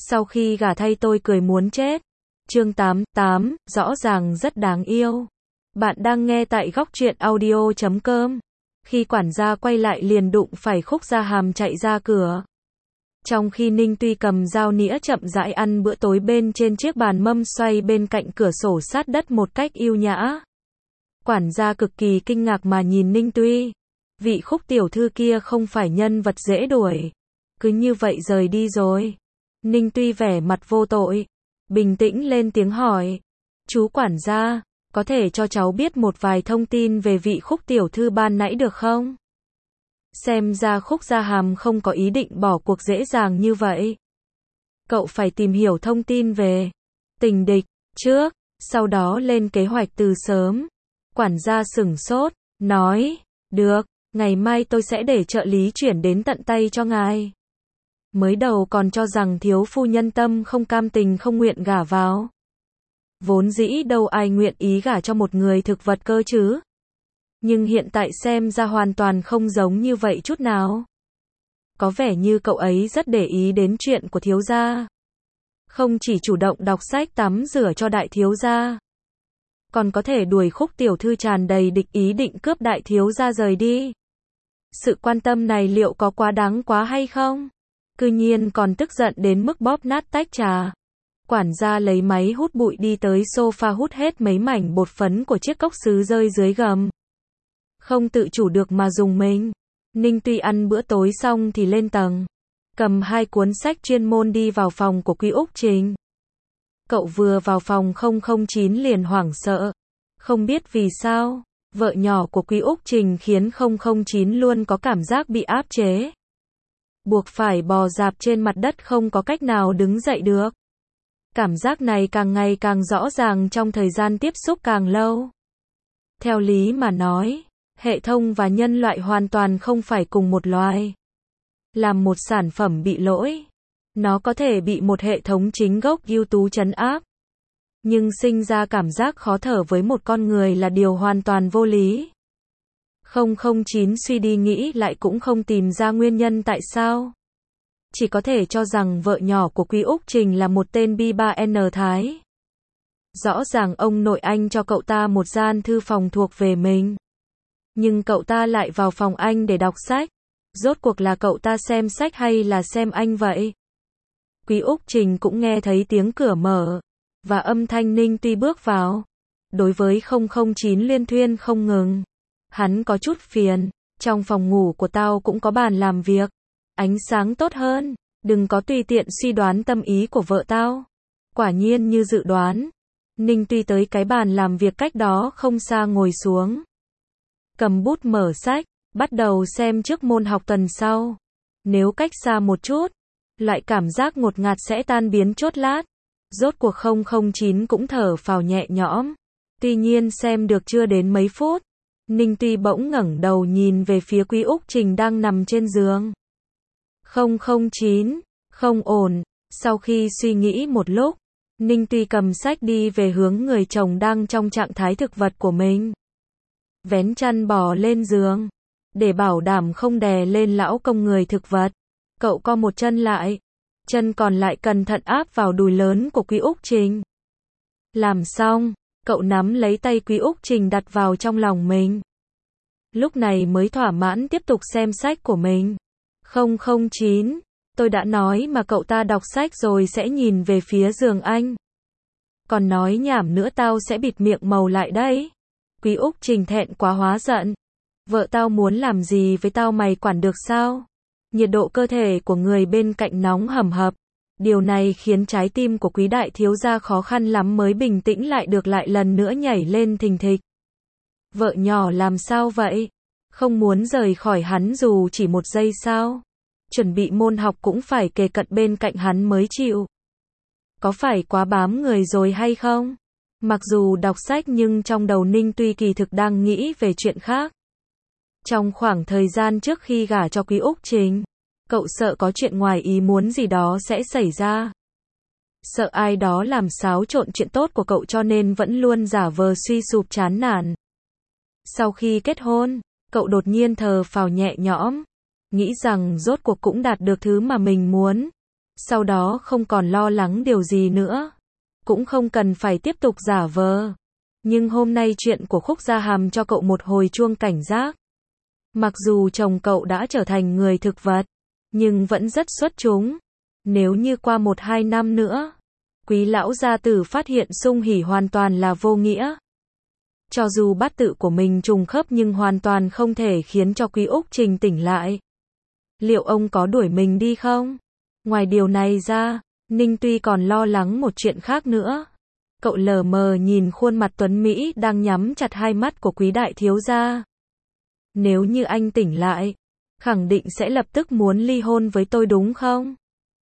Sau khi gả thay tôi cười muốn chết. Chương 88, rõ ràng rất đáng yêu. Bạn đang nghe tại góc truyện audio.com. Khi quản gia quay lại liền đụng phải Khúc Gia Hàm chạy ra cửa. Trong khi Ninh Tuy cầm dao nĩa chậm rãi ăn bữa tối bên trên chiếc bàn mâm xoay bên cạnh cửa sổ sát đất một cách yêu nhã. Quản gia cực kỳ kinh ngạc mà nhìn Ninh Tuy. Vị Khúc tiểu thư kia không phải nhân vật dễ đuổi. Cứ như vậy rời đi rồi. Ninh Tuy vẻ mặt vô tội. Bình tĩnh lên tiếng hỏi. Chú quản gia, có thể cho cháu biết một vài thông tin về vị Khúc tiểu thư ban nãy được không? Xem ra Khúc Gia Hàm không có ý định bỏ cuộc dễ dàng như vậy. Cậu phải tìm hiểu thông tin về tình địch trước, sau đó lên kế hoạch từ sớm. Quản gia sửng sốt, nói, được, ngày mai tôi sẽ để trợ lý chuyển đến tận tay cho ngài. Mới đầu còn cho rằng thiếu phu nhân tâm không cam tình không nguyện gả vào. Vốn dĩ đâu ai nguyện ý gả cho một người thực vật cơ chứ. Nhưng hiện tại xem ra hoàn toàn không giống như vậy chút nào. Có vẻ như cậu ấy rất để ý đến chuyện của thiếu gia. Không chỉ chủ động đọc sách tắm rửa cho đại thiếu gia, còn có thể đuổi Khúc tiểu thư tràn đầy địch ý định cướp đại thiếu gia rời đi. Sự quan tâm này liệu có quá đáng quá hay không? Cư nhiên còn tức giận đến mức bóp nát tách trà. Quản gia lấy máy hút bụi đi tới sofa hút hết mấy mảnh bột phấn của chiếc cốc sứ rơi dưới gầm. Không tự chủ được mà dùng mình. Ninh Tuy ăn bữa tối xong thì lên tầng. Cầm 2 cuốn sách chuyên môn đi vào phòng của Quý Úc Trình. Cậu vừa vào phòng 009 liền hoảng sợ. Không biết vì sao, vợ nhỏ của Quý Úc Trình khiến 009 luôn có cảm giác bị áp chế. Buộc phải bò rạp trên mặt đất không có cách nào đứng dậy được. Cảm giác này càng ngày càng rõ ràng trong thời gian tiếp xúc càng lâu. Theo lý mà nói, hệ thống và nhân loại hoàn toàn không phải cùng một loài. Làm một sản phẩm bị lỗi, nó có thể bị một hệ thống chính gốc ưu tú trấn áp. Nhưng sinh ra cảm giác khó thở với một con người là điều hoàn toàn vô lý. 009 suy đi nghĩ lại cũng không tìm ra nguyên nhân tại sao. Chỉ có thể cho rằng vợ nhỏ của Quý Úc Trình là một tên bi-ba-N Thái. Rõ ràng ông nội anh cho cậu ta một gian thư phòng thuộc về mình. Nhưng cậu ta lại vào phòng anh để đọc sách. Rốt cuộc là cậu ta xem sách hay là xem anh vậy? Quý Úc Trình cũng nghe thấy tiếng cửa mở. Và âm thanh Ninh Tuy bước vào. Đối với 009 liên thuyên không ngừng. Hắn có chút phiền. Trong phòng ngủ của tao cũng có bàn làm việc. Ánh sáng tốt hơn. Đừng có tùy tiện suy đoán tâm ý của vợ tao. Quả nhiên như dự đoán. Ninh Tuy tới cái bàn làm việc cách đó không xa ngồi xuống. Cầm bút mở sách. Bắt đầu xem trước môn học tuần sau. Nếu cách xa một chút, loại cảm giác ngột ngạt sẽ tan biến chốt lát. Rốt cuộc 009 cũng thở phào nhẹ nhõm. Tuy nhiên xem được chưa đến mấy phút, Ninh Tuy bỗng ngẩng đầu nhìn về phía Quý Úc Trình đang nằm trên giường. 009, không ổn. Sau khi suy nghĩ một lúc, Ninh Tuy cầm sách đi về hướng người chồng đang trong trạng thái thực vật của mình. Vén chăn bò lên giường. Để bảo đảm không đè lên lão công người thực vật, cậu co một chân lại. Chân còn lại cẩn thận áp vào đùi lớn của Quý Úc Trình. Làm xong, cậu nắm lấy tay Quý Úc Trình đặt vào trong lòng mình. Lúc này mới thỏa mãn tiếp tục xem sách của mình. 009, tôi đã nói mà cậu ta đọc sách rồi sẽ nhìn về phía giường anh. Còn nói nhảm nữa tao sẽ bịt miệng màu lại đấy. Quý Úc Trình thẹn quá hóa giận. Vợ tao muốn làm gì với tao mày quản được sao? Nhiệt độ cơ thể của người bên cạnh nóng hầm hập. Điều này khiến trái tim của Quý đại thiếu gia khó khăn lắm mới bình tĩnh lại được lại lần nữa nhảy lên thình thịch. Vợ nhỏ làm sao vậy? Không muốn rời khỏi hắn dù chỉ một giây sao? Chuẩn bị môn học cũng phải kề cận bên cạnh hắn mới chịu. Có phải quá bám người rồi hay không? Mặc dù đọc sách nhưng trong đầu Ninh Tuy kỳ thực đang nghĩ về chuyện khác. Trong khoảng thời gian trước khi gả cho Quý Úc Trình, cậu sợ có chuyện ngoài ý muốn gì đó sẽ xảy ra. Sợ ai đó làm xáo trộn chuyện tốt của cậu cho nên vẫn luôn giả vờ suy sụp chán nản. Sau khi kết hôn, cậu đột nhiên thở phào nhẹ nhõm, nghĩ rằng rốt cuộc cũng đạt được thứ mà mình muốn. Sau đó không còn lo lắng điều gì nữa. Cũng không cần phải tiếp tục giả vờ. Nhưng hôm nay chuyện của Khúc Gia Hàm cho cậu một hồi chuông cảnh giác. Mặc dù chồng cậu đã trở thành người thực vật, nhưng vẫn rất xuất chúng. Nếu như qua 1-2 năm nữa, Quý lão gia tử phát hiện Sung Hỉ hoàn toàn là vô nghĩa. Cho dù bát tự của mình trùng khớp nhưng hoàn toàn không thể khiến cho Quý Úc Trình tỉnh lại. Liệu ông có đuổi mình đi không? Ngoài điều này ra, Ninh Tuy còn lo lắng một chuyện khác nữa. Cậu lờ mờ nhìn khuôn mặt tuấn Mỹ đang nhắm chặt hai mắt của Quý đại thiếu gia. Nếu như anh tỉnh lại, khẳng định sẽ lập tức muốn ly hôn với tôi đúng không?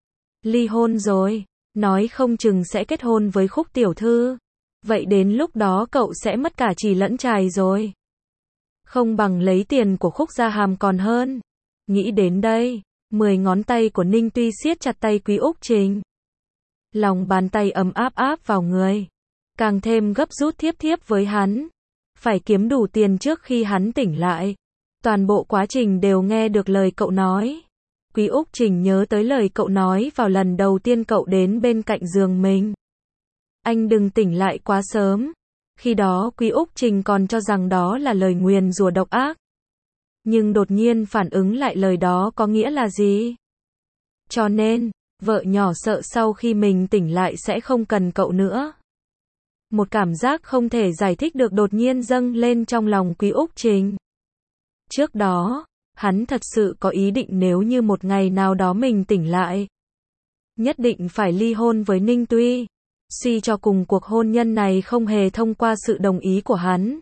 Ly hôn rồi, nói không chừng sẽ kết hôn với Khúc tiểu thư. Vậy đến lúc đó cậu sẽ mất cả chì lẫn chài rồi. Không bằng lấy tiền của Khúc Gia Hàm còn hơn. Nghĩ đến đây, 10 ngón tay của Ninh Tuy siết chặt tay Quý Úc Trình. Lòng bàn tay ấm áp áp vào người. Càng thêm gấp rút thiếp thiếp với hắn. Phải kiếm đủ tiền trước khi hắn tỉnh lại. Toàn bộ quá trình đều nghe được lời cậu nói. Quý Úc Trình nhớ tới lời cậu nói vào lần đầu tiên cậu đến bên cạnh giường mình. Anh đừng tỉnh lại quá sớm. Khi đó Quý Úc Trình còn cho rằng đó là lời nguyền rủa độc ác. Nhưng đột nhiên phản ứng lại lời đó có nghĩa là gì? Cho nên, vợ nhỏ sợ sau khi mình tỉnh lại sẽ không cần cậu nữa. Một cảm giác không thể giải thích được đột nhiên dâng lên trong lòng Quý Úc Trình. Trước đó, hắn thật sự có ý định nếu như một ngày nào đó mình tỉnh lại, nhất định phải ly hôn với Ninh Tuy. Suy cho cùng cuộc hôn nhân này không hề thông qua sự đồng ý của hắn.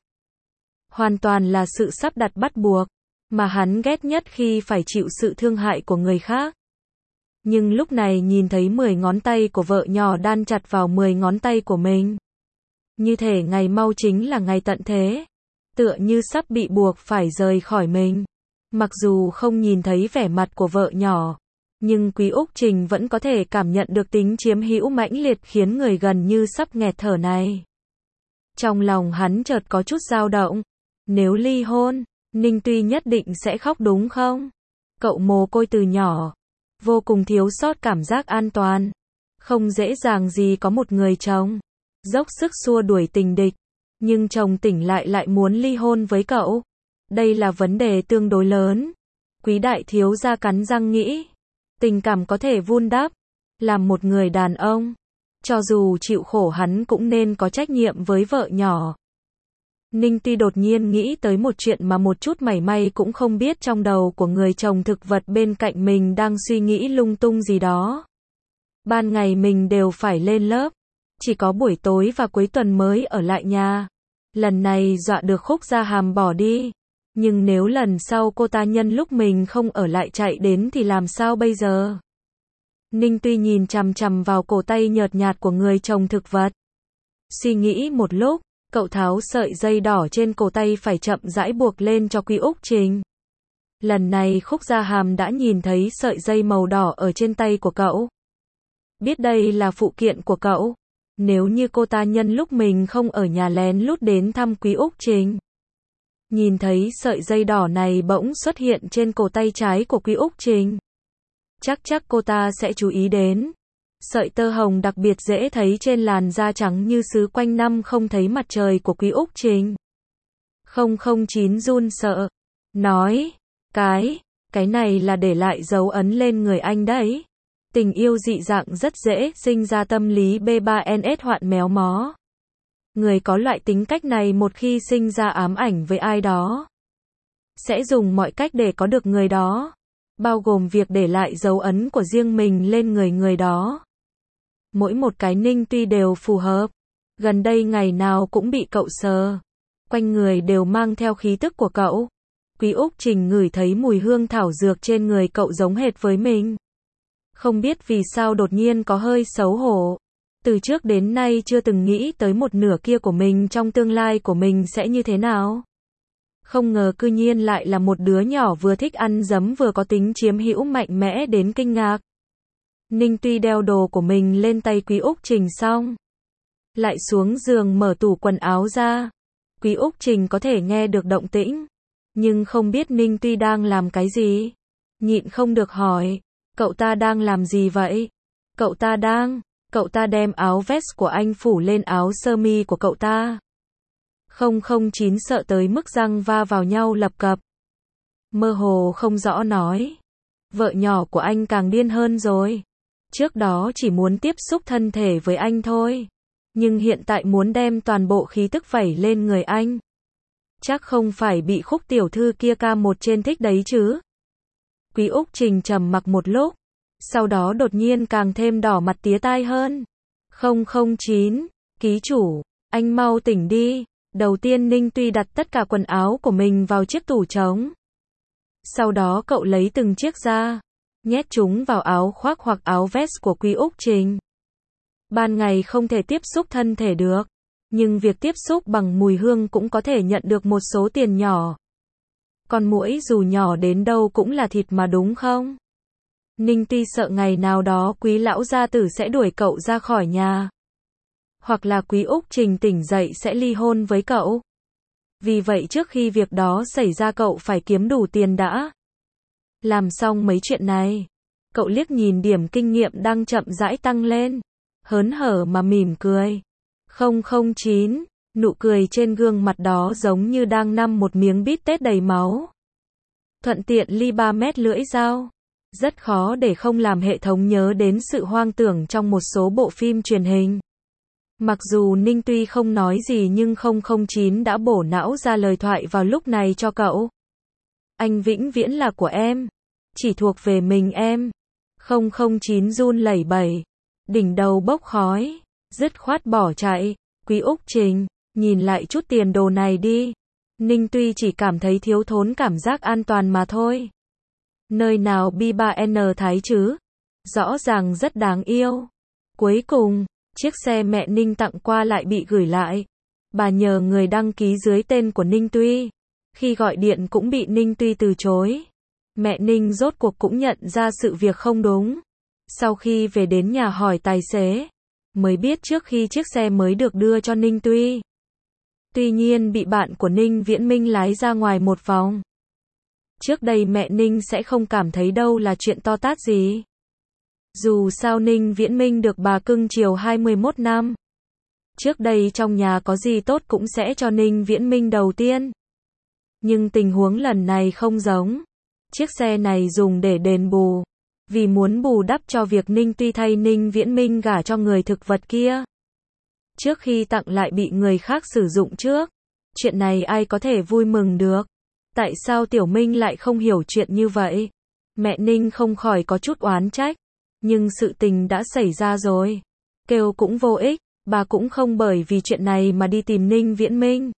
Hoàn toàn là sự sắp đặt bắt buộc, mà hắn ghét nhất khi phải chịu sự thương hại của người khác. Nhưng lúc này nhìn thấy 10 ngón tay của vợ nhỏ đan chặt vào 10 ngón tay của mình. Như thể ngày mau chính là ngày tận thế. Tựa như sắp bị buộc phải rời khỏi mình. Mặc dù không nhìn thấy vẻ mặt của vợ nhỏ, nhưng Quý Úc Trình vẫn có thể cảm nhận được tính chiếm hữu mãnh liệt khiến người gần như sắp nghẹt thở này. Trong lòng hắn chợt có chút dao động. Nếu ly hôn, Ninh Tuy nhất định sẽ khóc đúng không? Cậu mồ côi từ nhỏ, vô cùng thiếu sót cảm giác an toàn. Không dễ dàng gì có một người chồng dốc sức xua đuổi tình địch, nhưng chồng tỉnh lại muốn ly hôn với cậu. Đây là vấn đề tương đối lớn. Quý đại thiếu gia cắn răng nghĩ, tình cảm có thể vun đắp, làm một người đàn ông, cho dù chịu khổ hắn cũng nên có trách nhiệm với vợ nhỏ. Ninh Tuy đột nhiên nghĩ tới một chuyện mà một chút mảy may cũng không biết trong đầu của người chồng thực vật bên cạnh mình đang suy nghĩ lung tung gì đó. Ban ngày mình đều phải lên lớp, chỉ có buổi tối và cuối tuần mới ở lại nhà. Lần này dọa được Khúc Gia Hàm bỏ đi. Nhưng nếu lần sau cô ta nhân lúc mình không ở lại chạy đến thì làm sao bây giờ? Ninh Tuy nhìn chằm chằm vào cổ tay nhợt nhạt của người chồng thực vật. Suy nghĩ một lúc, cậu tháo sợi dây đỏ trên cổ tay phải chậm rãi buộc lên cho Quý Úc Trình. Lần này Khúc Gia Hàm đã nhìn thấy sợi dây màu đỏ ở trên tay của cậu. Biết đây là phụ kiện của cậu. Nếu như cô ta nhân lúc mình không ở nhà lén lút đến thăm Quý Úc Trình, nhìn thấy sợi dây đỏ này bỗng xuất hiện trên cổ tay trái của Quý Úc Trình, chắc cô ta sẽ chú ý đến. Sợi tơ hồng đặc biệt dễ thấy trên làn da trắng như sứ quanh năm không thấy mặt trời của Quý Úc Trình. 009 run sợ, nói, cái này là để lại dấu ấn lên người anh đấy. Tình yêu dị dạng rất dễ sinh ra tâm lý B3NS hoạn méo mó. Người có loại tính cách này một khi sinh ra ám ảnh với ai đó, sẽ dùng mọi cách để có được người đó, bao gồm việc để lại dấu ấn của riêng mình lên người đó. Mỗi một cái Ninh Tuy đều phù hợp. Gần đây ngày nào cũng bị cậu sờ. Quanh người đều mang theo khí tức của cậu. Quý Úc Trình ngửi thấy mùi hương thảo dược trên người cậu giống hệt với mình. Không biết vì sao đột nhiên có hơi xấu hổ. Từ trước đến nay chưa từng nghĩ tới một nửa kia của mình trong tương lai của mình sẽ như thế nào. Không ngờ cư nhiên lại là một đứa nhỏ vừa thích ăn dấm vừa có tính chiếm hữu mạnh mẽ đến kinh ngạc. Ninh Tuy đeo đồ của mình lên tay Quý Úc Trình xong, lại xuống giường mở tủ quần áo ra. Quý Úc Trình có thể nghe được động tĩnh, nhưng không biết Ninh Tuy đang làm cái gì. Nhịn không được hỏi, cậu ta đang làm gì vậy? Cậu ta đem áo vest của anh phủ lên áo sơ mi của cậu ta. 009 sợ tới mức răng va vào nhau lập cập. Mơ hồ không rõ nói. Vợ nhỏ của anh càng điên hơn rồi. Trước đó chỉ muốn tiếp xúc thân thể với anh thôi. Nhưng hiện tại muốn đem toàn bộ khí tức vẩy lên người anh. Chắc không phải bị Khúc tiểu thư kia K1 trên thích đấy chứ. Quý Úc Trình trầm mặc một lúc. Sau đó đột nhiên càng thêm đỏ mặt tía tai hơn. 009, ký chủ, anh mau tỉnh đi. Đầu tiên Ninh Tuy đặt tất cả quần áo của mình vào chiếc tủ trống. Sau đó cậu lấy từng chiếc ra, nhét chúng vào áo khoác hoặc áo vest của Quý Úc Trình. Ban ngày không thể tiếp xúc thân thể được, nhưng việc tiếp xúc bằng mùi hương cũng có thể nhận được một số tiền nhỏ. Con muỗi dù nhỏ đến đâu cũng là thịt mà đúng không? Ninh Tuy sợ ngày nào đó Quý lão gia tử sẽ đuổi cậu ra khỏi nhà. Hoặc là Quý Úc Trình tỉnh dậy sẽ ly hôn với cậu. Vì vậy trước khi việc đó xảy ra cậu phải kiếm đủ tiền đã. Làm xong mấy chuyện này, cậu liếc nhìn điểm kinh nghiệm đang chậm rãi tăng lên, hớn hở mà mỉm cười. 009, nụ cười trên gương mặt đó giống như đang năm một miếng bít tết đầy máu. Thuận tiện ly 3 mét lưỡi dao. Rất khó để không làm hệ thống nhớ đến sự hoang tưởng trong một số bộ phim truyền hình. Mặc dù Ninh Tuy không nói gì nhưng 009 đã bổ não ra lời thoại vào lúc này cho cậu. Anh vĩnh viễn là của em. Chỉ thuộc về mình em. 009 run lẩy bẩy. Đỉnh đầu bốc khói. Dứt khoát bỏ chạy. Quý Úc Trình, nhìn lại chút tiền đồ này đi. Ninh Tuy chỉ cảm thấy thiếu thốn cảm giác an toàn mà thôi. Nơi nào B3N Thái chứ? Rõ ràng rất đáng yêu. Cuối cùng, chiếc xe mẹ Ninh tặng qua lại bị gửi lại. Bà nhờ người đăng ký dưới tên của Ninh Tuy. Khi gọi điện cũng bị Ninh Tuy từ chối. Mẹ Ninh rốt cuộc cũng nhận ra sự việc không đúng. Sau khi về đến nhà hỏi tài xế, mới biết trước khi chiếc xe mới được đưa cho Ninh Tuy. Tuy nhiên bị bạn của Ninh Viễn Minh lái ra ngoài một vòng. Trước đây mẹ Ninh sẽ không cảm thấy đâu là chuyện to tát gì. Dù sao Ninh Viễn Minh được bà cưng chiều 21 năm. Trước đây trong nhà có gì tốt cũng sẽ cho Ninh Viễn Minh đầu tiên. Nhưng tình huống lần này không giống. Chiếc xe này dùng để đền bù. Vì muốn bù đắp cho việc Ninh Tuy thay Ninh Viễn Minh gả cho người thực vật kia. Trước khi tặng lại bị người khác sử dụng trước. Chuyện này ai có thể vui mừng được. Tại sao Tiểu Minh lại không hiểu chuyện như vậy? Mẹ Ninh không khỏi có chút oán trách. Nhưng sự tình đã xảy ra rồi. Kêu cũng vô ích, bà cũng không bởi vì chuyện này mà đi tìm Ninh Viễn Minh.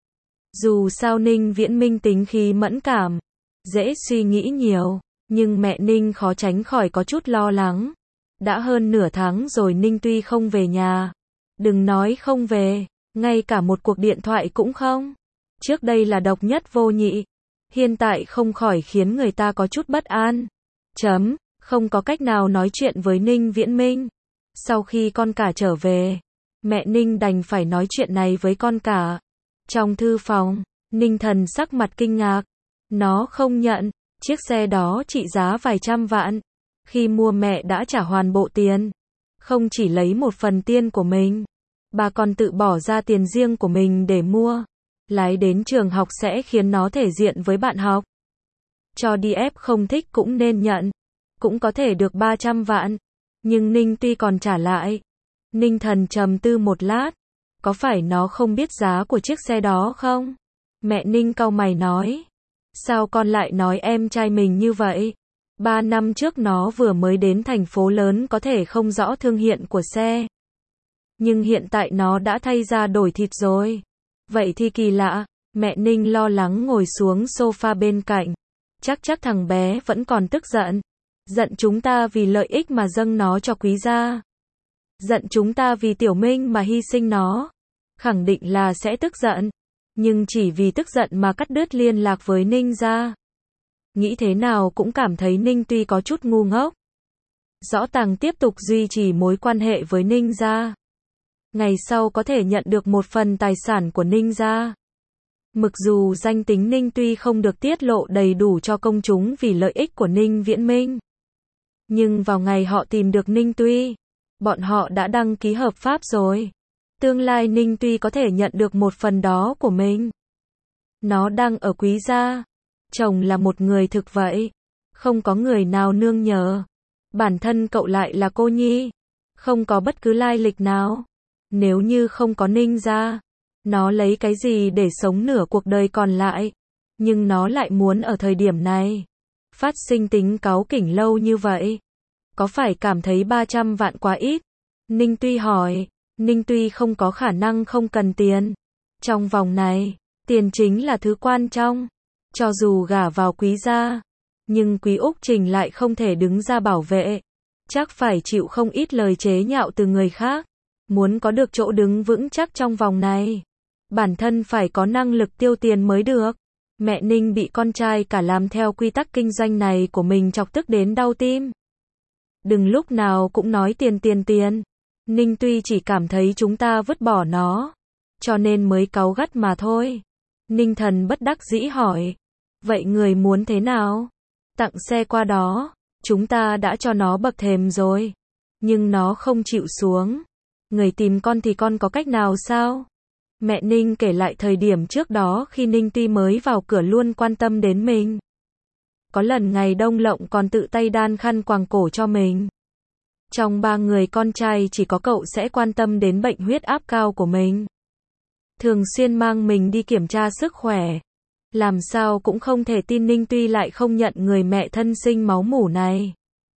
Dù sao Ninh Viễn Minh tính khí mẫn cảm, dễ suy nghĩ nhiều, nhưng mẹ Ninh khó tránh khỏi có chút lo lắng. Đã hơn nửa tháng rồi Ninh Tuy không về nhà. Đừng nói không về, ngay cả một cuộc điện thoại cũng không. Trước đây là độc nhất vô nhị, hiện tại không khỏi khiến người ta có chút bất an. Không có cách nào nói chuyện với Ninh Viễn Minh. Sau khi con cả trở về, mẹ Ninh đành phải nói chuyện này với con cả. Trong thư phòng, Ninh Thần sắc mặt kinh ngạc. Nó không nhận, chiếc xe đó trị giá vài trăm vạn. Khi mua mẹ đã trả hoàn bộ tiền. Không chỉ lấy một phần tiền của mình, bà còn tự bỏ ra tiền riêng của mình để mua. Lái đến trường học sẽ khiến nó thể diện với bạn học. Cho đi ép không thích cũng nên nhận. Cũng có thể được 300 vạn. Nhưng Ninh Tuy còn trả lại. Ninh Thần trầm tư một lát. Có phải nó không biết giá của chiếc xe đó không? Mẹ Ninh cau mày nói. Sao con lại nói em trai mình như vậy? 3 năm trước nó vừa mới đến thành phố lớn có thể không rõ thương hiệu của xe. Nhưng hiện tại nó đã thay ra đổi thịt rồi. Vậy thì kỳ lạ. Mẹ Ninh lo lắng ngồi xuống sofa bên cạnh. Chắc thằng bé vẫn còn tức giận. Giận chúng ta vì lợi ích mà dâng nó cho Quý gia. Giận chúng ta vì Tiểu Minh mà hy sinh nó. Khẳng định là sẽ tức giận. Nhưng chỉ vì tức giận mà cắt đứt liên lạc với Ninh gia. Nghĩ thế nào cũng cảm thấy Ninh Tuy có chút ngu ngốc. Rõ ràng tiếp tục duy trì mối quan hệ với Ninh gia. Ngày sau có thể nhận được một phần tài sản của Ninh gia. Mặc dù danh tính Ninh Tuy không được tiết lộ đầy đủ cho công chúng vì lợi ích của Ninh Viễn Minh. Nhưng vào ngày họ tìm được Ninh Tuy, bọn họ đã đăng ký hợp pháp rồi. Tương lai Ninh Tuy có thể nhận được một phần đó của mình. Nó đang ở Quý gia. Chồng là một người thực vậy. Không có người nào nương nhờ. Bản thân cậu lại là cô nhi. Không có bất cứ lai lịch nào. Nếu như không có Ninh gia, nó lấy cái gì để sống nửa cuộc đời còn lại. Nhưng nó lại muốn ở thời điểm này phát sinh tính cáu kỉnh lâu như vậy. Có phải cảm thấy 300 vạn quá ít? Ninh Tuy hỏi. Ninh Tuy không có khả năng không cần tiền. Trong vòng này, tiền chính là thứ quan trọng. Cho dù gả vào Quý gia, nhưng Quý Úc Trình lại không thể đứng ra bảo vệ. Chắc phải chịu không ít lời chế nhạo từ người khác. Muốn có được chỗ đứng vững chắc trong vòng này, bản thân phải có năng lực tiêu tiền mới được. Mẹ Ninh bị con trai cả làm theo quy tắc kinh doanh này của mình chọc tức đến đau tim. Đừng lúc nào cũng nói tiền tiền tiền. Ninh Tuy chỉ cảm thấy chúng ta vứt bỏ nó, cho nên mới cáu gắt mà thôi. Ninh Thần bất đắc dĩ hỏi. Vậy người muốn thế nào? Tặng xe qua đó, chúng ta đã cho nó bậc thềm rồi. Nhưng nó không chịu xuống. Người tìm con thì con có cách nào sao? Mẹ Ninh kể lại thời điểm trước đó khi Ninh Tuy mới vào cửa luôn quan tâm đến mình. Có lần ngày Đông Lộng còn tự tay đan khăn quàng cổ cho mình. Trong 3 người con trai chỉ có cậu sẽ quan tâm đến bệnh huyết áp cao của mình. Thường xuyên mang mình đi kiểm tra sức khỏe. Làm sao cũng không thể tin Ninh Tuy lại không nhận người mẹ thân sinh máu mủ này.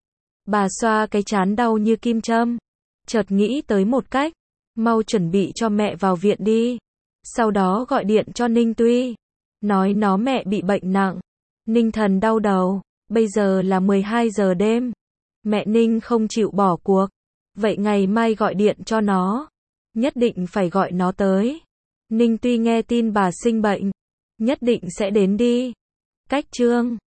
Bà xoa cái trán đau như kim châm. Chợt nghĩ tới một cách. Mau chuẩn bị cho mẹ vào viện đi. Sau đó gọi điện cho Ninh Tuy. Nói nó mẹ bị bệnh nặng. Ninh Thần đau đầu. Bây giờ là 12 giờ đêm. Mẹ Ninh không chịu bỏ cuộc. Vậy ngày mai gọi điện cho nó. Nhất định phải gọi nó tới. Ninh Tuy nghe tin bà sinh bệnh. Nhất định sẽ đến đi. Cách chương